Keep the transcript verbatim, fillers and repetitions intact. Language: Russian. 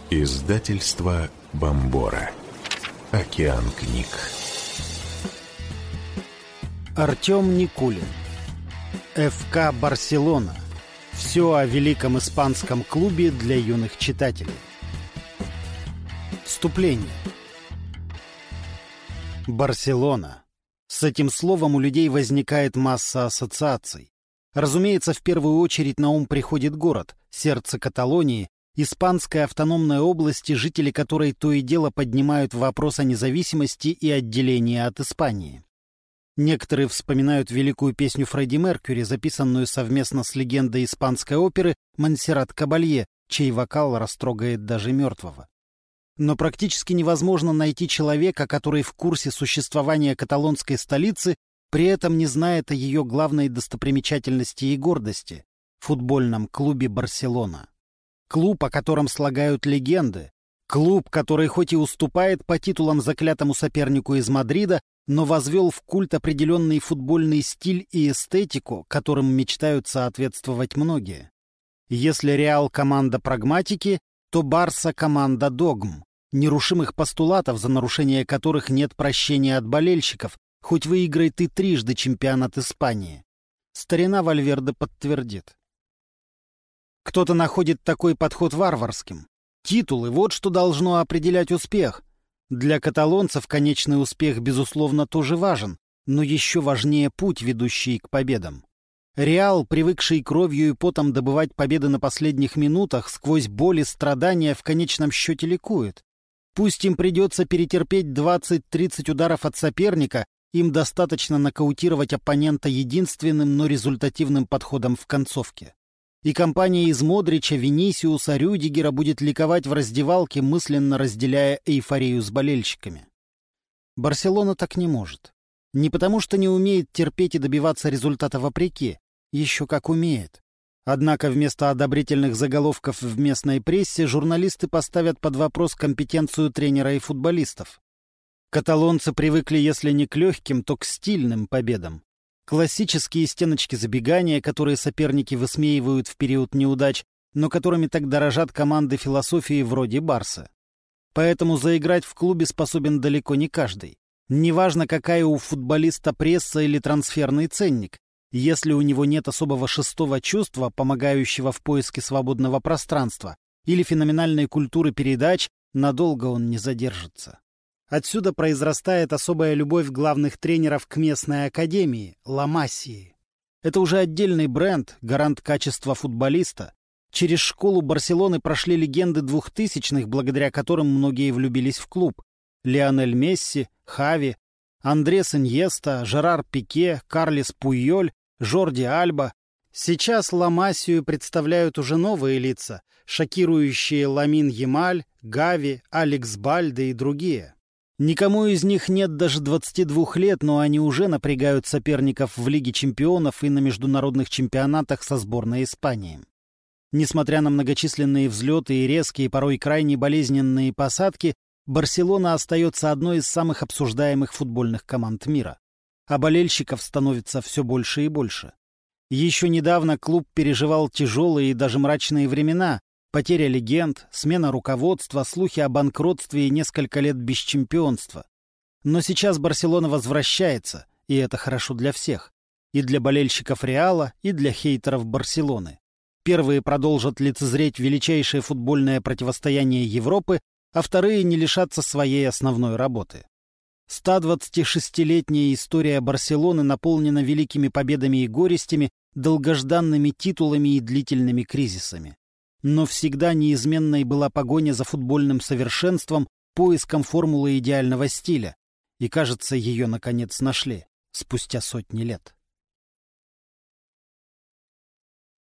Издательство Бомбора. Океан книг. Артем Никулин. эф ка «Барселона». Все о великом испанском клубе для юных читателей. Вступление. Барселона. С этим словом у людей возникает масса ассоциаций. Разумеется, в первую очередь на ум приходит город, сердце Каталонии, испанская автономная область, жители которой то и дело поднимают вопрос о независимости и отделении от Испании. Некоторые вспоминают великую песню Фредди Меркьюри, записанную совместно с легендой испанской оперы Монсеррат Кабалье, чей вокал растрогает даже мертвого. Но практически невозможно найти человека, который в курсе существования каталонской столицы, при этом не знает о ее главной достопримечательности и гордости — футбольном клубе «Барселона». Клуб, о котором слагают легенды. Клуб, который хоть и уступает по титулам заклятому сопернику из Мадрида, но возвел в культ определенный футбольный стиль и эстетику, которым мечтают соответствовать многие. Если Реал — команда прагматики, то Барса — команда догм, нерушимых постулатов, за нарушение которых нет прощения от болельщиков, хоть выиграй ты трижды чемпионат Испании. Старина Вальверде подтвердит. Кто-то находит такой подход варварским. Титулы — вот что должно определять успех. Для каталонцев конечный успех, безусловно, тоже важен, но еще важнее путь, ведущий к победам. Реал, привыкший кровью и потом добывать победы на последних минутах, сквозь боль и страдания в конечном счете ликует. Пусть им придется перетерпеть двадцать-тридцать ударов от соперника, им достаточно нокаутировать оппонента единственным, но результативным подходом в концовке. И компания из Модрича, Винисиуса, Рюдигера будет ликовать в раздевалке, мысленно разделяя эйфорию с болельщиками. Барселона так не может. Не потому что не умеет терпеть и добиваться результата вопреки, еще как умеет. Однако вместо одобрительных заголовков в местной прессе журналисты поставят под вопрос компетенцию тренера и футболистов. Каталонцы привыкли, если не к легким, то к стильным победам. Классические стеночки забегания, которые соперники высмеивают в период неудач, но которыми так дорожат команды философии вроде Барсы. Поэтому заиграть в клубе способен далеко не каждый. Неважно, какая у футболиста пресса или трансферный ценник. Если у него нет особого шестого чувства, помогающего в поиске свободного пространства, или феноменальной культуры передач, надолго он не задержится. Отсюда произрастает особая любовь главных тренеров к местной академии — Ла Масии. Это уже отдельный бренд, гарант качества футболиста. Через школу Барселоны прошли легенды двухтысячных, благодаря которым многие влюбились в клуб. Лионель Месси, Хави, Андрес Иньеста, Жерар Пике, Карлес Пуйоль, Жорди Альба. Сейчас Ла Масию представляют уже новые лица, шокирующие Ламин Ямаль, Гави, Алекс Бальде и другие. Никому из них нет даже двадцати двух лет, но они уже напрягают соперников в Лиге чемпионов и на международных чемпионатах со сборной Испании. Несмотря на многочисленные взлеты и резкие, порой крайне болезненные посадки, Барселона остается одной из самых обсуждаемых футбольных команд мира. А болельщиков становится все больше и больше. Еще недавно клуб переживал тяжелые и даже мрачные времена. Потеря легенд, смена руководства, слухи о банкротстве и несколько лет без чемпионства. Но сейчас Барселона возвращается, и это хорошо для всех. И для болельщиков Реала, и для хейтеров Барселоны. Первые продолжат лицезреть величайшее футбольное противостояние Европы, а вторые не лишатся своей основной работы. ста двадцатишестилетняя история Барселоны наполнена великими победами и горестями, долгожданными титулами и длительными кризисами. Но всегда неизменной была погоня за футбольным совершенством, поиском формулы идеального стиля. И, кажется, ее, наконец, нашли, спустя сотни лет.